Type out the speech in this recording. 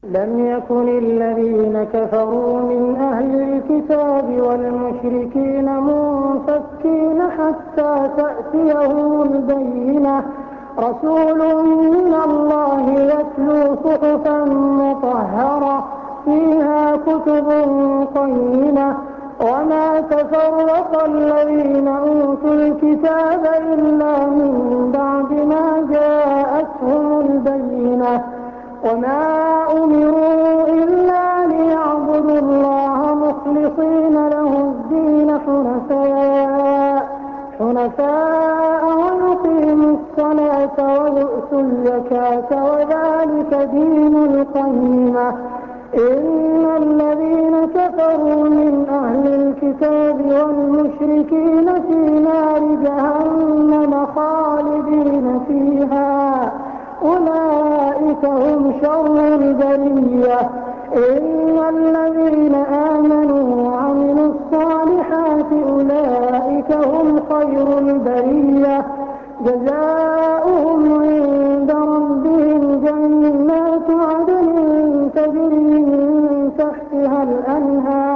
لم يكن الذين كفروا من أهل الكتاب والمشركين منفكين حتى تأتيهم البينة رسول من الله يتلو صحفا مطهرة فيها كتب قيمة وما تفرق الذين أوتوا الكتاب إلا من بعد ما جاءتهم البينة وما أمروا إلا ليعبدوا الله مخلصين له الدين حنفاء ويقيموا الصلاة ويؤتوا الزكاة وذلك دين القيمة إن الذين كفروا من أهل الكتاب والمشركين في نار جهنم خالدين فيها أولئك هم شر البرية إن الذين آمنوا وعملوا الصالحات أولئك هم خير البرية جزاؤهم عند ربهم جنات عدن تجري من تحتها الأنهار